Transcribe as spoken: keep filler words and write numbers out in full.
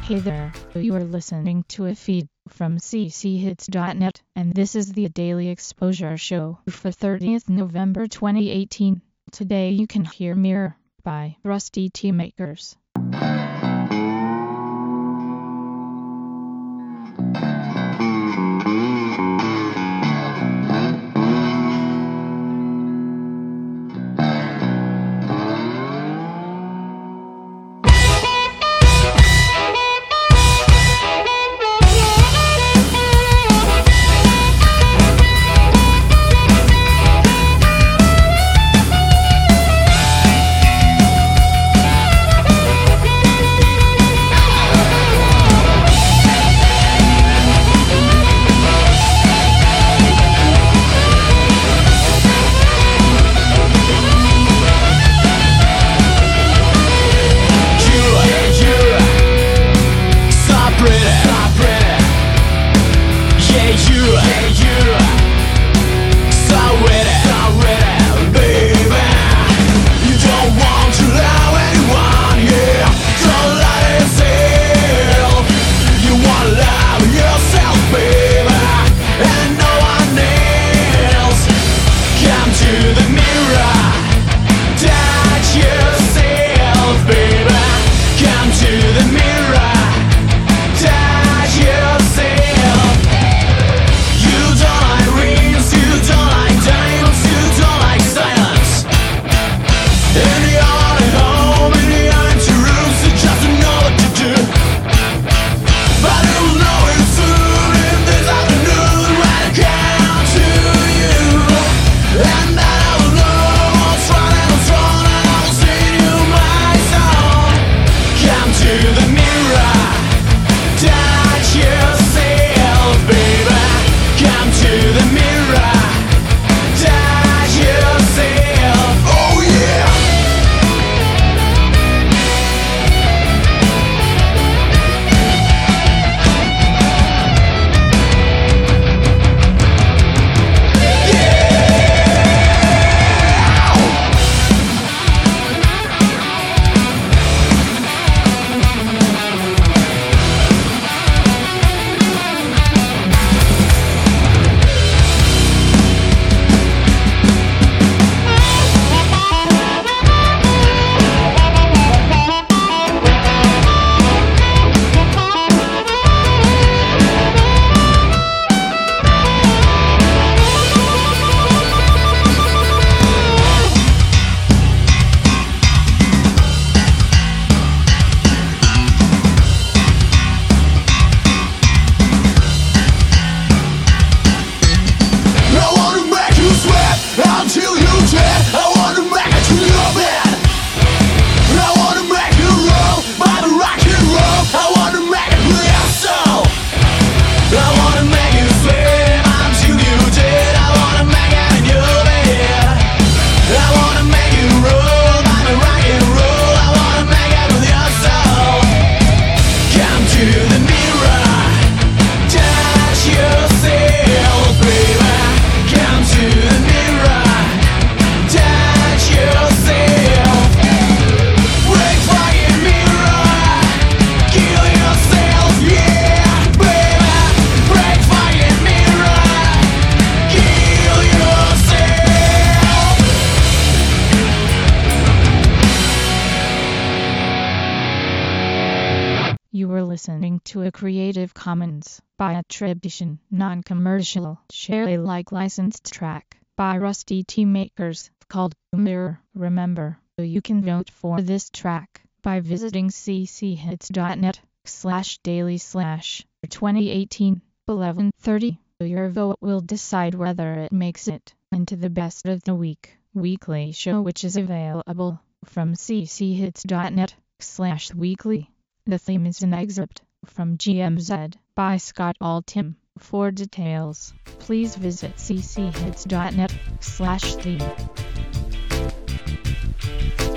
Hey there, you are listening to a feed from c c hits dot net, and this is the Daily Exposure Show for thirtieth November twenty eighteen. Today you can hear Mirror by Rusty T Makers. You were listening to a Creative Commons by attribution, non-commercial, share Alike licensed track by Rusty T Makers called Mirror. Remember, you can vote for this track by visiting c c hits dot net slash daily slash twenty eighteen eleven thirty. Your vote will decide whether it makes it into the best of the week weekly show, which is available from c c hits dot net slash weekly. The theme is an excerpt from G M Z by Scott Altham. For details, please visit c c hits dot net slash theme.